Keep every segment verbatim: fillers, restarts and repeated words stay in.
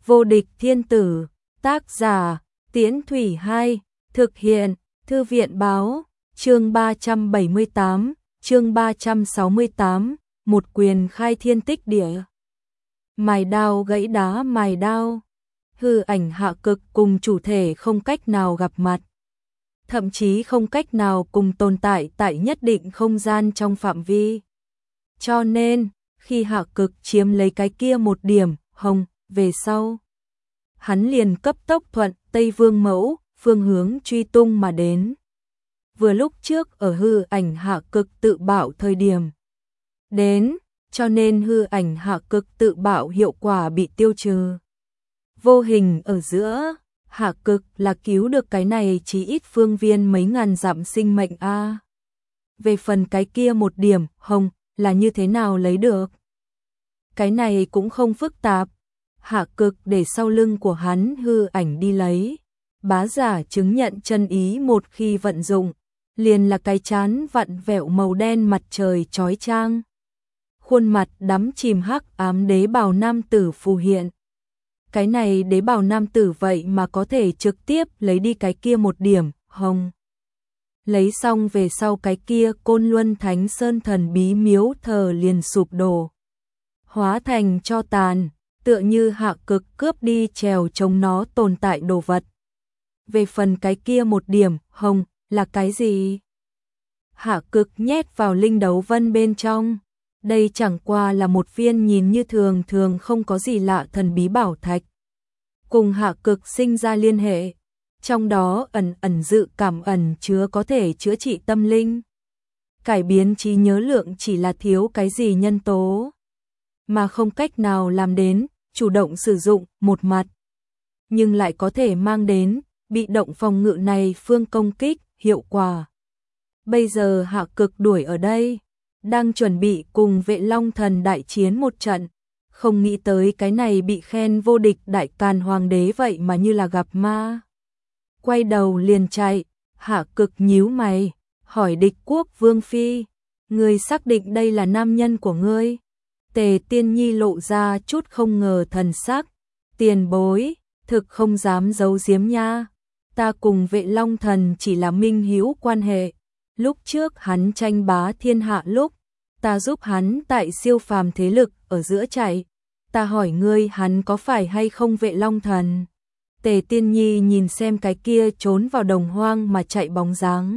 Vô địch thiên tử, tác giả, Tiễn Thủy Hai, thực hiện, Thư viện báo, chương ba trăm bảy mươi tám, chương ba trăm sáu mươi tám, một quyền khai thiên tích địa. Mài đao gãy đá mài đao, hư ảnh Hạ Cực cùng chủ thể không cách nào gặp mặt, thậm chí không cách nào cùng tồn tại tại nhất định không gian trong phạm vi. Cho nên, khi Hạ Cực chiếm lấy cái kia một điểm hồng, về sau, hắn liền cấp tốc thuận Tây Vương Mẫu, phương hướng truy tung mà đến. Vừa lúc trước ở hư ảnh Hạ Cực tự bạo thời điểm đến, cho nên hư ảnh Hạ Cực tự bạo hiệu quả bị tiêu trừ. Vô hình ở giữa, Hạ Cực là cứu được cái này chỉ ít phương viên mấy ngàn dặm sinh mệnh a. À. Về phần cái kia một điểm hồng là như thế nào lấy được? Cái này cũng không phức tạp. Hạ Cực để sau lưng của hắn hư ảnh đi lấy. Bá giả chứng nhận chân ý một khi vận dụng, liền là cái chán vặn vẹo màu đen mặt trời chói chang. Khuôn mặt đắm chìm hắc ám đế bào nam tử phù hiện. Cái này đế bào nam tử vậy mà có thể trực tiếp lấy đi cái kia một điểm hồng. Lấy xong về sau cái kia Côn Luân Thánh Sơn thần bí miếu thờ liền sụp đổ, hóa thành cho tàn, tựa như Hạ Cực cướp đi trèo chống nó tồn tại đồ vật. Về phần cái kia một điểm hồng là cái gì? Hạ Cực nhét vào linh đấu vân bên trong. Đây chẳng qua là một viên nhìn như thường thường không có gì lạ thần bí bảo thạch. Cùng Hạ Cực sinh ra liên hệ, trong đó ẩn ẩn dự cảm ẩn chứa có thể chữa trị tâm linh. Cải biến trí nhớ lượng chỉ là thiếu cái gì nhân tố, mà không cách nào làm đến chủ động sử dụng một mặt, nhưng lại có thể mang đến bị động phòng ngự này phương công kích hiệu quả. Bây giờ Hạ Cực đuổi ở đây, đang chuẩn bị cùng Vệ Long Thần đại chiến một trận, không nghĩ tới cái này bị khen vô địch đại càn hoàng đế vậy mà như là gặp ma. Quay đầu liền chạy. Hạ Cực nhíu mày, hỏi Địch Quốc Vương Phi, ngươi xác định đây là nam nhân của ngươi? Tề Tiên Nhi lộ ra chút không ngờ thần sắc. Tiền bối, thực không dám giấu giếm nha. Ta cùng Vệ Long Thần chỉ là minh hữu quan hệ. Lúc trước hắn tranh bá thiên hạ lúc, ta giúp hắn tại siêu phàm thế lực ở giữa chạy. Ta hỏi ngươi hắn có phải hay không Vệ Long Thần? Tề Tiên Nhi nhìn xem cái kia trốn vào đồng hoang mà chạy bóng dáng,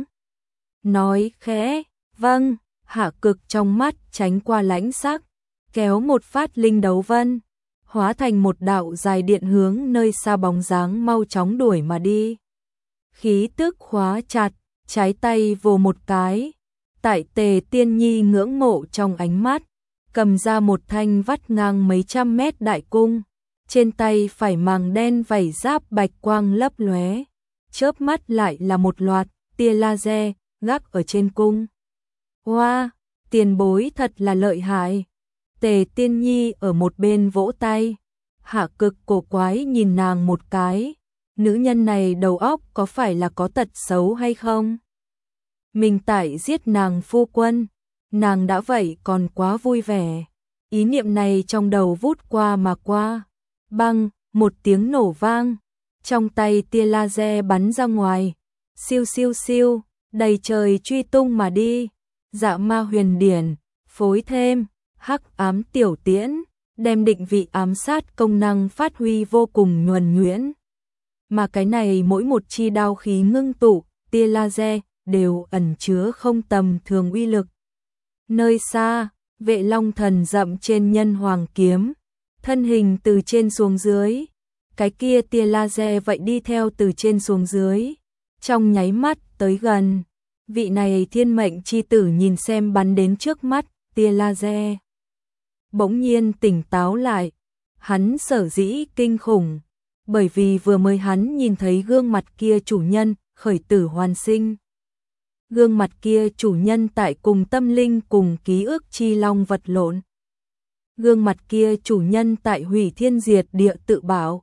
nói khẽ, vâng. Hạ Cực trong mắt tránh qua lãnh sắc, kéo một phát linh đấu vân, hóa thành một đạo dài điện hướng nơi xa bóng dáng mau chóng đuổi mà đi. Khí tức khóa chặt, trái tay vồ một cái, tại Tề Tiên Nhi ngưỡng mộ trong ánh mắt, cầm ra một thanh vắt ngang mấy trăm mét đại cung, trên tay phải màng đen vảy giáp bạch quang lấp lóe, chớp mắt lại là một loạt tia laser gác ở trên cung. Hoa, wow, tiền bối thật là lợi hại. Tề Tiên Nhi ở một bên vỗ tay. Hạ Cực cổ quái nhìn nàng một cái, nữ nhân này đầu óc có phải là có tật xấu hay không? Mình tại giết nàng phu quân, nàng đã vậy còn quá vui vẻ. Ý niệm này trong đầu vút qua mà qua. Băng, một tiếng nổ vang, trong tay tia laser bắn ra ngoài, siêu siêu siêu, đầy trời truy tung mà đi. Dạ ma huyền điển, phối thêm, hắc ám tiểu tiễn, đem định vị ám sát công năng phát huy vô cùng nhuần nhuyễn. Mà cái này mỗi một chi đao khí ngưng tụ, tia laser, đều ẩn chứa không tầm thường uy lực. Nơi xa, Vệ Long Thần dậm trên nhân hoàng kiếm, thân hình từ trên xuống dưới, cái kia tia laser vậy đi theo từ trên xuống dưới, trong nháy mắt tới gần. Vị này thiên mệnh chi tử nhìn xem bắn đến trước mắt tia laser, bỗng nhiên tỉnh táo lại. Hắn sở dĩ kinh khủng, bởi vì vừa mới hắn nhìn thấy gương mặt kia chủ nhân khởi tử hoàn sinh. Gương mặt kia chủ nhân tại cùng tâm linh cùng ký ức chi long vật lộn. Gương mặt kia chủ nhân tại hủy thiên diệt địa tự bảo.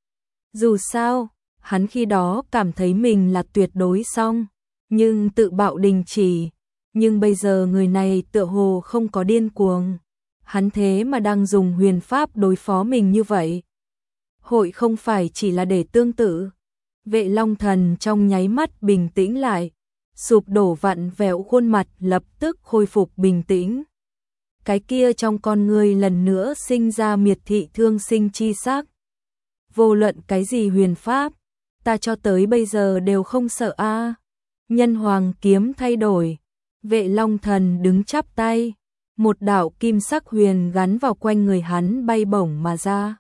Dù sao, hắn khi đó cảm thấy mình là tuyệt đối xong, nhưng tự bạo đình chỉ. Nhưng bây giờ người này tựa hồ không có điên cuồng, hắn thế mà đang dùng huyền pháp đối phó mình như vậy. hội không phải chỉ là để tương tự. Vệ Long Thần trong nháy mắt bình tĩnh lại, sụp đổ vặn vẹo khuôn mặt lập tức khôi phục bình tĩnh. Cái kia trong con người lần nữa sinh ra miệt thị thương sinh chi sắc. Vô luận cái gì huyền pháp, ta cho tới bây giờ đều không sợ a. Nhân hoàng kiếm thay đổi, Vệ Long Thần đứng chắp tay, một đạo kim sắc huyền gắn vào quanh người hắn bay bổng mà ra.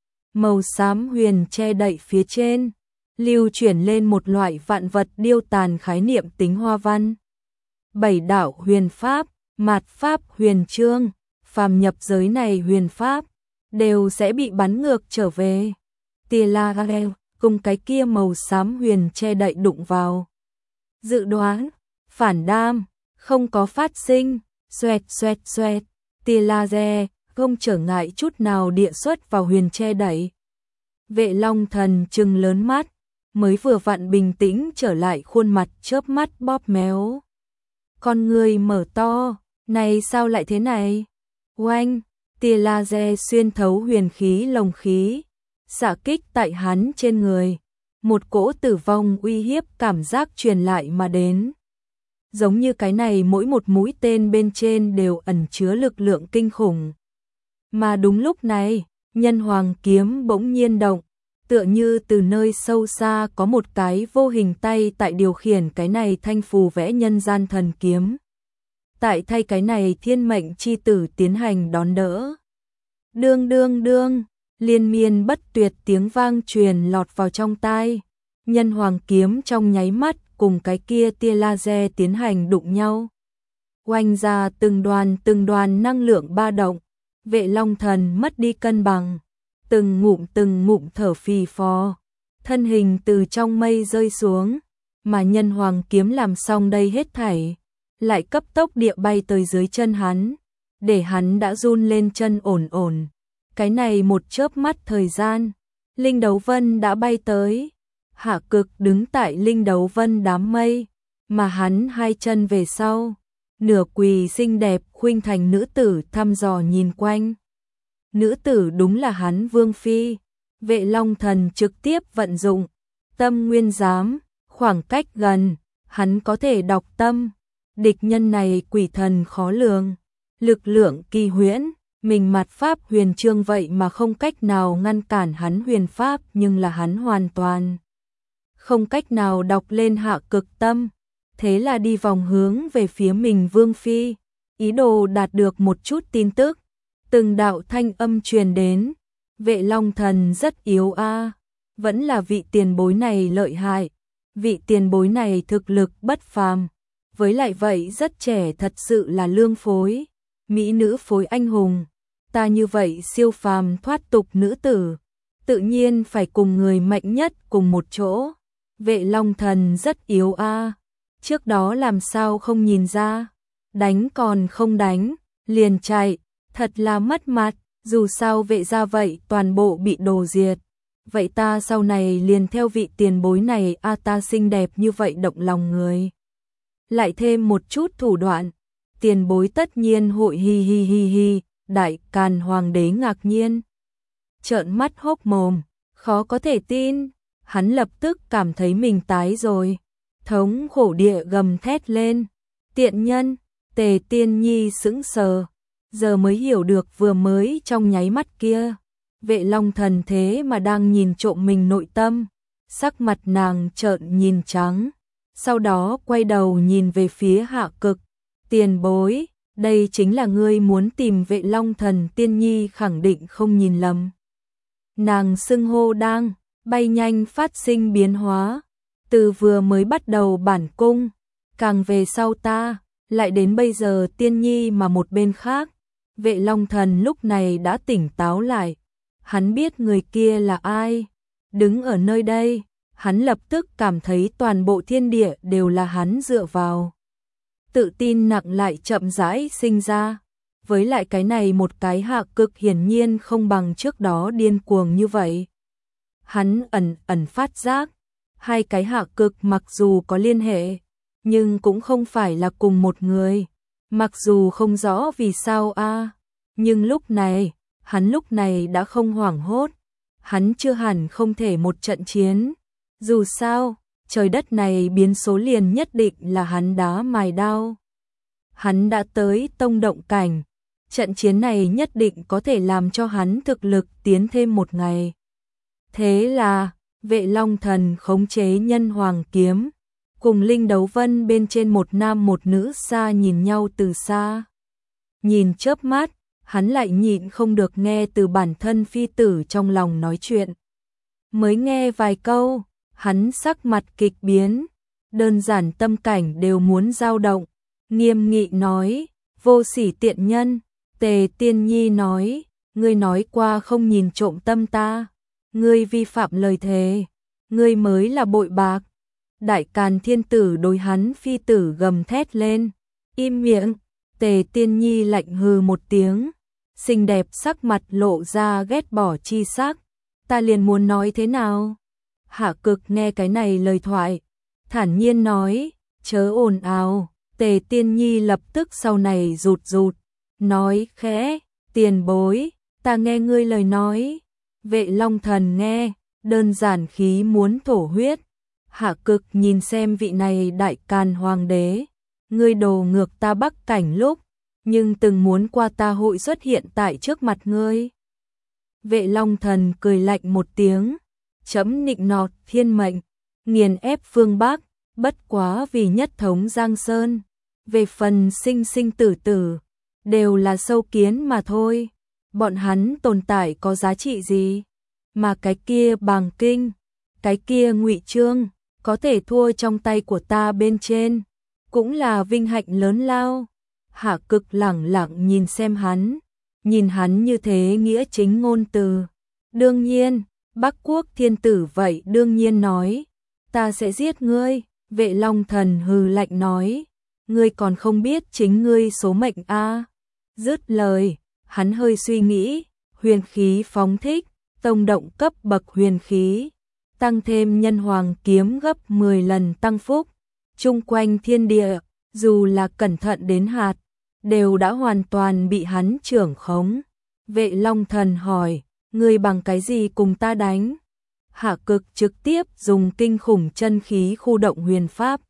Màu xám huyền che đậy phía trên, lưu chuyển lên một loại vạn vật điêu tàn khái niệm tính hoa văn. Bảy đạo huyền pháp, mạt pháp huyền chương, phàm nhập giới này huyền pháp, đều sẽ bị bắn ngược trở về. Tia la garel, cùng cái kia màu xám huyền che đậy đụng vào. Dự đoán, phản đam, không có phát sinh, xoẹt xoẹt xoẹt, tia laser, không trở ngại chút nào địa xuất vào huyền che đậy. Vệ Long Thần trừng lớn mắt, mới vừa vặn bình tĩnh trở lại khuôn mặt chớp mắt bóp méo. Con người mở to, này sao lại thế này? Oanh, tia laser xuyên thấu huyền khí lồng khí, xạ kích tại hắn trên người. Một cỗ tử vong uy hiếp cảm giác truyền lại mà đến. Giống như cái này mỗi một mũi tên bên trên đều ẩn chứa lực lượng kinh khủng. Mà đúng lúc này, nhân hoàng kiếm bỗng nhiên động, tựa như từ nơi sâu xa có một cái vô hình tay tại điều khiển cái này thanh phù vẽ nhân gian thần kiếm. Tại thay cái này thiên mệnh chi tử tiến hành đón đỡ. Đương đương đương, liên miên bất tuyệt tiếng vang truyền lọt vào trong tai. Nhân hoàng kiếm trong nháy mắt cùng cái kia tia laser tiến hành đụng nhau. Oanh ra từng đoàn từng đoàn năng lượng ba động. Vệ Long Thần mất đi cân bằng, từng ngụm từng ngụm thở phì phò, thân hình từ trong mây rơi xuống, mà nhân hoàng kiếm làm xong đây hết thảy, lại cấp tốc địa bay tới dưới chân hắn, để hắn đã run lên chân ổn ổn. Cái này một chớp mắt thời gian, Linh Đấu Vân đã bay tới, Hạ Cực đứng tại Linh Đấu Vân đám mây, mà hắn hai chân về sau. Nửa quỳ xinh đẹp khuynh thành nữ tử thăm dò nhìn quanh. Nữ tử đúng là hắn Vương Phi. Vệ Long Thần trực tiếp vận dụng tâm nguyên giám, khoảng cách gần, hắn có thể đọc tâm. Địch nhân này quỷ thần khó lường, lực lượng kỳ huyễn, mình mặt pháp huyền chương vậy mà không cách nào ngăn cản hắn huyền pháp, nhưng là hắn hoàn toàn không cách nào đọc lên Hạ Cực tâm. Thế là đi vòng hướng về phía mình Vương Phi, ý đồ đạt được một chút tin tức. Từng đạo thanh âm truyền đến, Vệ Long Thần rất yếu a, vẫn là vị tiền bối này lợi hại, vị tiền bối này thực lực bất phàm, với lại vậy rất trẻ, thật sự là lương phối, mỹ nữ phối anh hùng, ta như vậy siêu phàm thoát tục nữ tử, tự nhiên phải cùng người mạnh nhất cùng một chỗ. Vệ Long Thần rất yếu a. Trước đó làm sao không nhìn ra, đánh còn không đánh, liền chạy, thật là mất mặt, dù sao vệ gia vậy toàn bộ bị đồ diệt. Vậy ta sau này liền theo vị tiền bối này a, ta xinh đẹp như vậy động lòng người. Lại thêm một chút thủ đoạn, tiền bối tất nhiên hội hi hi hi hi, Đại Càn Hoàng đế ngạc nhiên. Trợn mắt hốc mồm, khó có thể tin, hắn lập tức cảm thấy mình tái rồi. Thống khổ địa gầm thét lên, tiện nhân. Tề Tiên Nhi sững sờ, giờ mới hiểu được vừa mới trong nháy mắt kia, Vệ Long Thần thế mà đang nhìn trộm mình nội tâm. Sắc mặt nàng trợn nhìn trắng, sau đó quay đầu nhìn về phía Hạ Cực. Tiền bối, đây chính là ngươi muốn tìm Vệ Long Thần. Tiên Nhi khẳng định không nhìn lầm. Nàng xưng hô đang bay nhanh phát sinh biến hóa. Từ vừa mới bắt đầu bản cung, càng về sau ta, lại đến bây giờ Tiên Nhi, mà một bên khác, Vệ Long Thần lúc này đã tỉnh táo lại. Hắn biết người kia là ai. Đứng ở nơi đây, hắn lập tức cảm thấy toàn bộ thiên địa đều là hắn dựa vào. Tự tin nặng lại chậm rãi sinh ra. Với lại cái này một cái Hạ Cực hiển nhiên không bằng trước đó điên cuồng như vậy. Hắn ẩn ẩn phát giác, hai cái Hạ Cực mặc dù có liên hệ, nhưng cũng không phải là cùng một người. Mặc dù không rõ vì sao a, nhưng lúc này, hắn lúc này đã không hoảng hốt. hắn chưa hẳn không thể một trận chiến. Dù sao, trời đất này biến số liền nhất định là hắn đá mài đao. Hắn đã tới tông động cảnh, trận chiến này nhất định có thể làm cho hắn thực lực tiến thêm một ngày. Thế là, Vệ Long Thần khống chế Nhân Hoàng kiếm, cùng Linh Đấu Vân bên trên một nam một nữ xa nhìn nhau từ xa. Nhìn chớp mắt, hắn lại nhịn không được nghe từ bản thân phi tử trong lòng nói chuyện. Mới nghe vài câu, hắn sắc mặt kịch biến, đơn giản tâm cảnh đều muốn dao động, nghiêm nghị nói, vô sỉ tiện nhân. Tề Tiên Nhi nói, ngươi nói qua không nhìn trộm tâm ta, ngươi vi phạm lời thề, ngươi mới là bội bạc. Đại Càn Thiên Tử đối hắn phi tử gầm thét lên, im miệng. Tề Tiên Nhi lạnh hừ một tiếng, xinh đẹp sắc mặt lộ ra ghét bỏ chi sắc. Ta liền muốn nói thế nào? Hạ Cực nghe cái này lời thoại, thản nhiên nói, chớ ồn ào. Tề Tiên Nhi lập tức sau này rụt rụt, nói khẽ, tiền bối, ta nghe ngươi lời nói. Vệ Long Thần nghe, đơn giản khí muốn thổ huyết. Hạ Cực nhìn xem vị này Đại Càn Hoàng đế, ngươi đồ ngược ta Bắc Cảnh lúc, nhưng từng muốn qua ta hội xuất hiện tại trước mặt ngươi. Vệ Long Thần cười lạnh một tiếng, chấm nịnh nọt thiên mệnh, nghiền ép phương Bắc, bất quá vì nhất thống Giang Sơn. Về phần sinh sinh tử tử, đều là sâu kiến mà thôi. Bọn hắn tồn tại có giá trị gì? Mà cái kia Bàng Kinh, cái kia Ngụy Trương, có thể thua trong tay của ta bên trên, cũng là vinh hạnh lớn lao. Hạ Cực lẳng lặng nhìn xem hắn, nhìn hắn như thế nghĩa chính ngôn từ. Đương nhiên, Bắc Quốc Thiên Tử vậy đương nhiên nói, ta sẽ giết ngươi. Vệ Long Thần hừ lạnh nói, ngươi còn không biết chính ngươi số mệnh a. À. Dứt lời, hắn hơi suy nghĩ, huyền khí phóng thích, tông động cấp bậc huyền khí, tăng thêm Nhân Hoàng kiếm gấp mười lần tăng phúc, chung quanh thiên địa, dù là cẩn thận đến hạt, đều đã hoàn toàn bị hắn trưởng khống. Vệ Long Thần hỏi, ngươi bằng cái gì cùng ta đánh? Hạ Cực trực tiếp dùng kinh khủng chân khí khu động huyền pháp.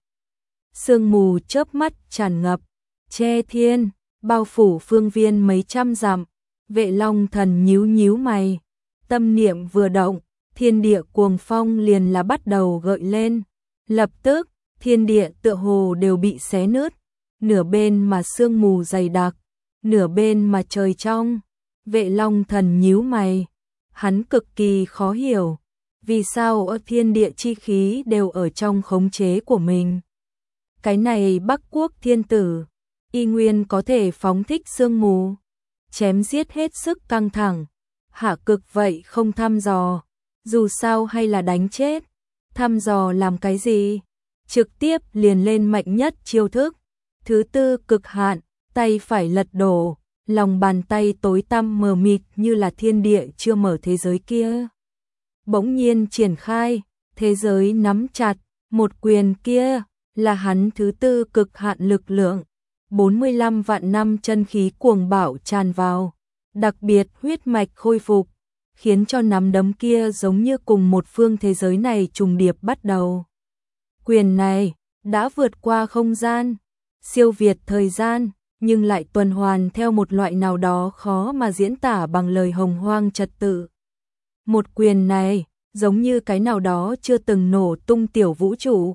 Sương mù chớp mắt tràn ngập, che thiên, bao phủ phương viên mấy trăm dặm. Vệ Long Thần nhíu nhíu mày, tâm niệm vừa động, thiên địa cuồng phong liền là bắt đầu gợi lên. Lập tức, thiên địa tựa hồ đều bị xé nứt, nửa bên mà sương mù dày đặc, nửa bên mà trời trong. Vệ Long Thần nhíu mày, hắn cực kỳ khó hiểu, vì sao ở thiên địa chi khí đều ở trong khống chế của mình. Cái này Bắc Quốc Thiên Tử, y nguyên có thể phóng thích sương mù, chém giết hết sức căng thẳng. Hạ Cực vậy không thăm dò, dù sao hay là đánh chết, thăm dò làm cái gì? Trực tiếp liền lên mạnh nhất chiêu thức. Thứ tư cực hạn, tay phải lật đổ, lòng bàn tay tối tăm mờ mịt như là thiên địa chưa mở thế giới kia. Bỗng nhiên triển khai, thế giới nắm chặt, một quyền kia là hắn thứ tư cực hạn lực lượng. bốn mươi lăm vạn năm chân khí cuồng bạo tràn vào, đặc biệt huyết mạch khôi phục, khiến cho nắm đấm kia giống như cùng một phương thế giới này trùng điệp bắt đầu. Quyền này đã vượt qua không gian, siêu việt thời gian, nhưng lại tuần hoàn theo một loại nào đó khó mà diễn tả bằng lời hồng hoang trật tự. Một quyền này, giống như cái nào đó chưa từng nổ tung tiểu vũ trụ.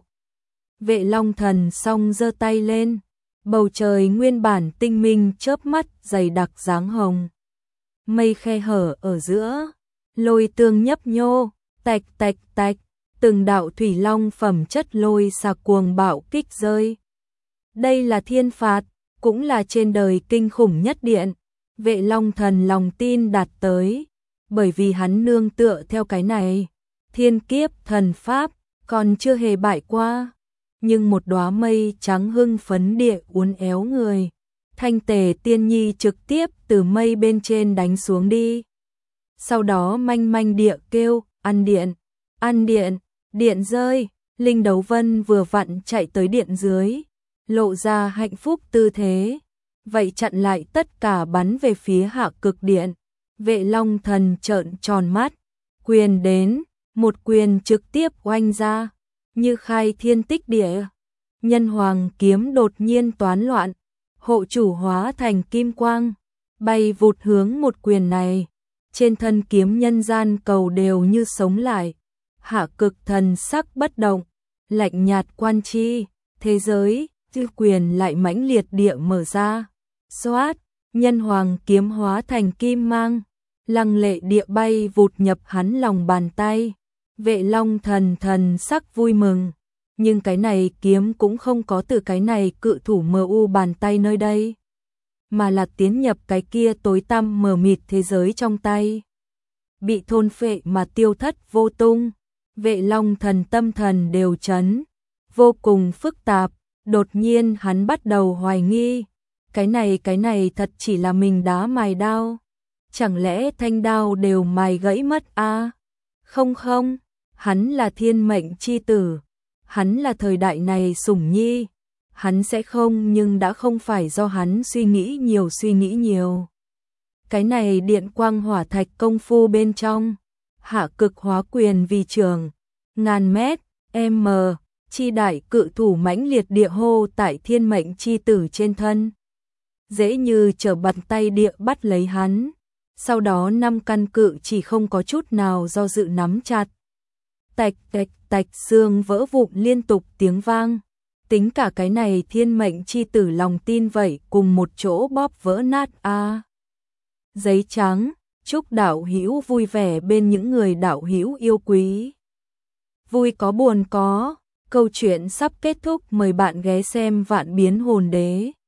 Vệ Long Thần song giơ tay lên, bầu trời nguyên bản tinh minh chớp mắt dày đặc dáng hồng. Mây khe hở ở giữa, lôi tương nhấp nhô, tạch tạch tạch, từng đạo thủy long phẩm chất lôi xà cuồng bạo kích rơi. Đây là thiên phạt, cũng là trên đời kinh khủng nhất điện. Vệ Long Thần lòng tin đạt tới, bởi vì hắn nương tựa theo cái này, thiên kiếp thần pháp, còn chưa hề bại qua. Nhưng một đóa mây trắng hưng phấn địa uốn éo người, Thanh Tề Tiên Nhi trực tiếp từ mây bên trên đánh xuống đi. Sau đó manh manh địa kêu, ăn điện, ăn điện, điện rơi. Linh Đấu Vân vừa vặn chạy tới điện dưới, lộ ra hạnh phúc tư thế, vậy chặn lại tất cả bắn về phía Hạ Cực điện. Vệ Long Thần trợn tròn mắt, quyền đến, một quyền trực tiếp oanh ra, như khai thiên tích địa. Nhân hoàng kiếm đột nhiên toán loạn, hộ chủ hóa thành kim quang, bay vụt hướng một quyền này. Trên thân kiếm nhân gian cầu đều như sống lại. Hạ Cực thần sắc bất động, lạnh nhạt quan chi, thế giới, chư quyền lại mãnh liệt địa mở ra. Xoát, nhân hoàng kiếm hóa thành kim mang, lăng lệ địa bay vụt nhập hắn lòng bàn tay. Vệ Long thần thần sắc vui mừng, nhưng cái này kiếm cũng không có từ cái này cự thủ mờ u bàn tay nơi đây, mà là tiến nhập cái kia tối tăm mờ mịt thế giới trong tay. Bị thôn phệ mà tiêu thất vô tung. Vệ Long thần tâm thần đều chấn, vô cùng phức tạp. Đột nhiên hắn bắt đầu hoài nghi, cái này cái này thật chỉ là mình đá mài đao, chẳng lẽ thanh đao đều mài gãy mất a? À? Không không, hắn là thiên mệnh chi tử, hắn là thời đại này sủng nhi, hắn sẽ không, nhưng đã không phải do hắn suy nghĩ nhiều suy nghĩ nhiều. Cái này điện quang hỏa thạch công phu bên trong, Hạ Cực hóa quyền vì trường, ngàn mét, m, chi đại cự thủ mãnh liệt địa hô tại thiên mệnh chi tử trên thân. Dễ như trở bàn tay địa bắt lấy hắn, sau đó năm căn cự chỉ không có chút nào do dự nắm chặt. Tạch tạch tạch xương vỡ vụn liên tục tiếng vang, tính cả cái này thiên mệnh chi tử lòng tin vậy cùng một chỗ bóp vỡ nát a. À. Giấy trắng, chúc đạo hữu vui vẻ bên những người đạo hữu yêu quý. Vui có buồn có, câu chuyện sắp kết thúc, mời bạn ghé xem Vạn Biến Hồn Đế.